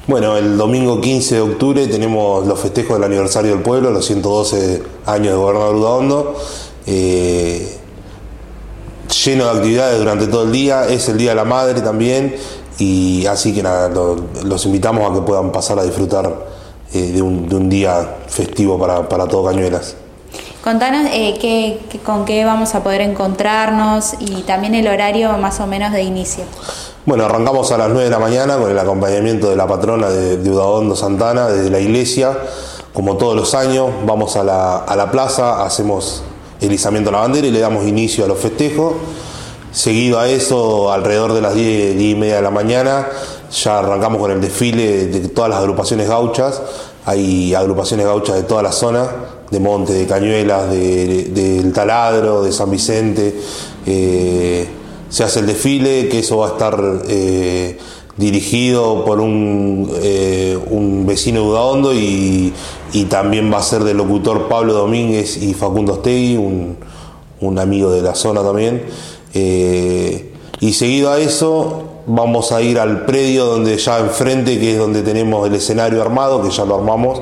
Bueno, el domingo 15 de octubre tenemos los festejos del aniversario del pueblo, los 112 años de gobernador Udaondo, lleno de actividades durante todo el día. Es el Día de la Madre también, y así que nada, los invitamos a que puedan pasar a disfrutar de un día festivo para todo Cañuelas. Contanos con qué vamos a poder encontrarnos y también el horario más o menos de inicio. Bueno, arrancamos a las 9 de la mañana con el acompañamiento de la patrona de Udaondo, Santana, desde la iglesia. Como todos los años, vamos a la plaza, hacemos el izamiento de la bandera y le damos inicio a los festejos. Seguido a eso, alrededor de las 10 y media de la mañana, ya arrancamos con el desfile de todas las agrupaciones gauchas. Hay agrupaciones gauchas de toda la zona, de Monte, de Cañuelas, del Taladro, de San Vicente. Se hace el desfile, que eso va a estar dirigido por un vecino de Udaondo y también va a ser del locutor Pablo Domínguez y Facundo Ostegui, un amigo de la zona también. Y seguido a eso vamos a ir al predio donde ya enfrente, que es donde tenemos el escenario armado, que ya lo armamos,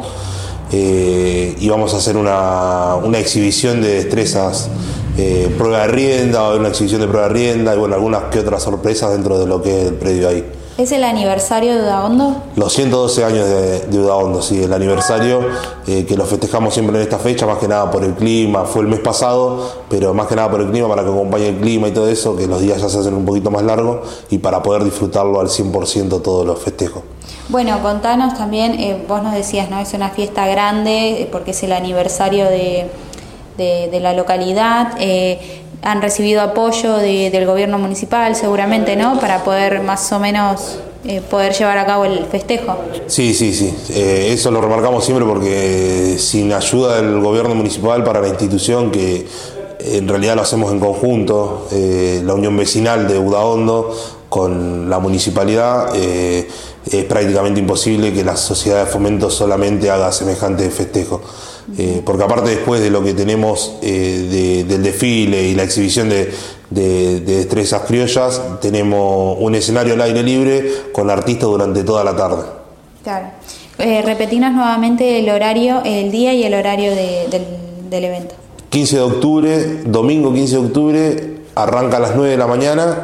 y vamos a hacer una exhibición de destrezas, prueba de rienda, va a haber una exhibición de prueba de rienda y bueno, algunas que otras sorpresas dentro de lo que es el predio ahí. ¿Es el aniversario de Udaondo? Los 112 años de Udaondo, sí, el aniversario, que lo festejamos siempre en esta fecha, más que nada por el clima. Fue el mes pasado, pero más que nada por el clima, para que acompañe el clima y todo eso, que los días ya se hacen un poquito más largos y para poder disfrutarlo al 100% todos los festejos. Bueno, contanos también, vos nos decías, ¿no? Es una fiesta grande porque es el aniversario de la localidad. Han recibido apoyo del gobierno municipal seguramente, ¿no? Para poder más o menos poder llevar a cabo el festejo. Sí. Eso lo remarcamos siempre porque sin ayuda del gobierno municipal para la institución, que en realidad lo hacemos en conjunto, la unión vecinal de Udaondo con la municipalidad, es prácticamente imposible que la sociedad de fomento solamente haga semejante festejo. Porque aparte, después de lo que tenemos del desfile y la exhibición de destrezas criollas, tenemos un escenario al aire libre con artistas durante toda la tarde. Claro. Repetinos nuevamente el horario, el día y el horario del evento. 15 de octubre, domingo 15 de octubre, arranca a las 9 de la mañana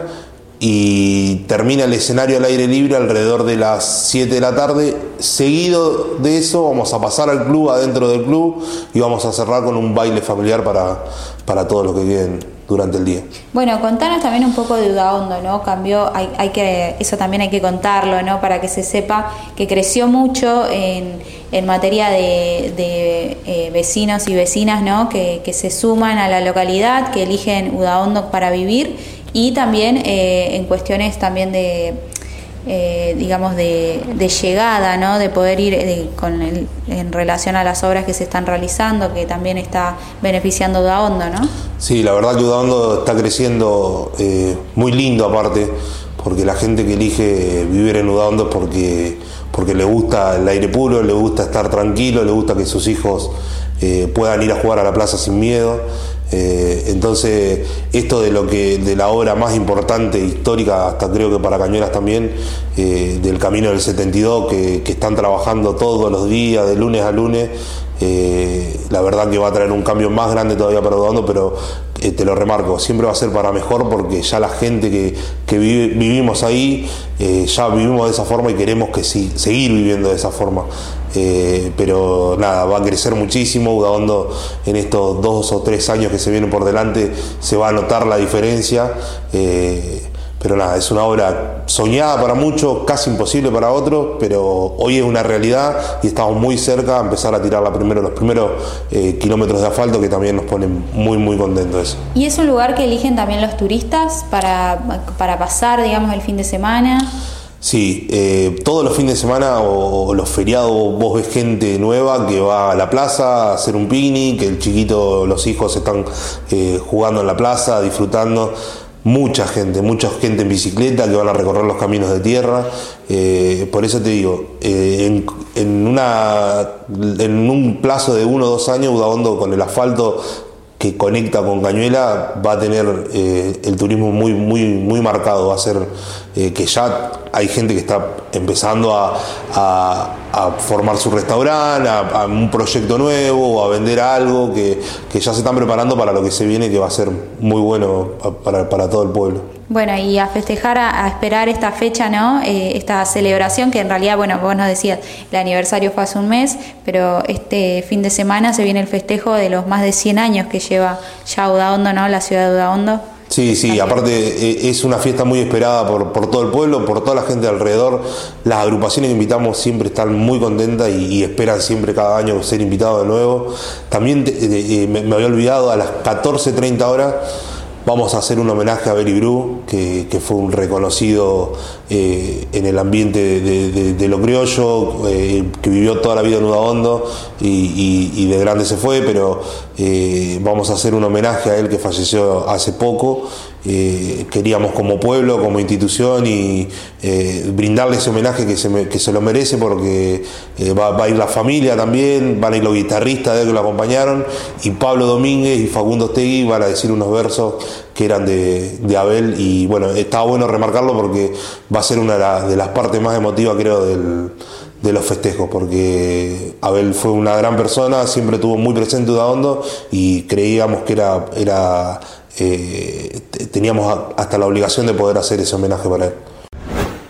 y termina el escenario al aire libre alrededor de las 7 de la tarde. Seguido de eso vamos a pasar al club, adentro del club, y vamos a cerrar con un baile familiar para todos los que queden durante el día. Bueno, contanos también un poco de Udaondo, ¿no? Cambió, eso también hay que contarlo, ¿no? Para que se sepa que creció mucho en materia de vecinos y vecinas, ¿no? Que se suman a la localidad, que eligen Udaondo para vivir, y también en cuestiones también digamos de llegada, ¿no? De poder ir en relación a las obras que se están realizando, que también está beneficiando a Udaondo, ¿no? Sí, la verdad que Udaondo está creciendo muy lindo, aparte, porque la gente que elige vivir en Udaondo es porque le gusta el aire puro, le gusta estar tranquilo, le gusta que sus hijos puedan ir a jugar a la plaza sin miedo. Entonces, esto de la obra más importante, histórica, hasta creo que para Cañuelas también, del Camino del 72, que están trabajando todos los días, de lunes a lunes, la verdad que va a traer un cambio más grande todavía para Udaondo, pero te lo remarco, siempre va a ser para mejor, porque ya la gente que vivimos ahí, ya vivimos de esa forma y queremos seguir viviendo de esa forma. Pero nada, va a crecer muchísimo. Udaondo en estos 2 o 3 años que se vienen por delante se va a notar la diferencia, pero nada, es una obra soñada para muchos, casi imposible para otros, pero hoy es una realidad y estamos muy cerca a empezar a tirar los primeros kilómetros de asfalto, que también nos ponen muy muy contentos eso. ¿Y es un lugar que eligen también los turistas para pasar, digamos, el fin de semana? Sí, todos los fines de semana o los feriados vos ves gente nueva que va a la plaza a hacer un picnic, que los hijos están jugando en la plaza, disfrutando. Mucha gente en bicicleta que van a recorrer los caminos de tierra. Por eso te digo, en un plazo de 1 o 2 años, Udaondo, con el asfalto que conecta con Cañuela, va a tener el turismo muy, muy, muy marcado. Va a ser que ya hay gente que está empezando a formar su restaurante, a un proyecto nuevo, o a vender algo que ya se están preparando para lo que se viene, que va a ser muy bueno para todo el pueblo. Bueno, y a festejar, a esperar esta fecha, ¿no? Esta celebración que en realidad, bueno, vos nos decías, el aniversario fue hace un mes, pero este fin de semana se viene el festejo de los más de 100 años que lleva ya Udaondo, ¿no? La ciudad de Udaondo. Sí, aparte es una fiesta muy esperada por todo el pueblo, por toda la gente alrededor. Las agrupaciones que invitamos siempre están muy contentas y esperan siempre cada año ser invitados de nuevo. También me había olvidado, a las 14:30 vamos a hacer un homenaje a Beli Bru, que fue un reconocido en el ambiente de lo criollo, que vivió toda la vida en Udaondo y de grande se fue, pero vamos a hacer un homenaje a él que falleció hace poco. Queríamos como pueblo, como institución, y brindarle ese homenaje que se lo merece, porque va a ir la familia también, van a ir los guitarristas de él que lo acompañaron, y Pablo Domínguez y Facundo Stegui van a decir unos versos que eran de Abel, y bueno, estaba bueno remarcarlo porque va a ser una de las partes más emotivas, creo, de los festejos, porque Abel fue una gran persona, siempre estuvo muy presente Udaondo, y creíamos que teníamos hasta la obligación de poder hacer ese homenaje para él.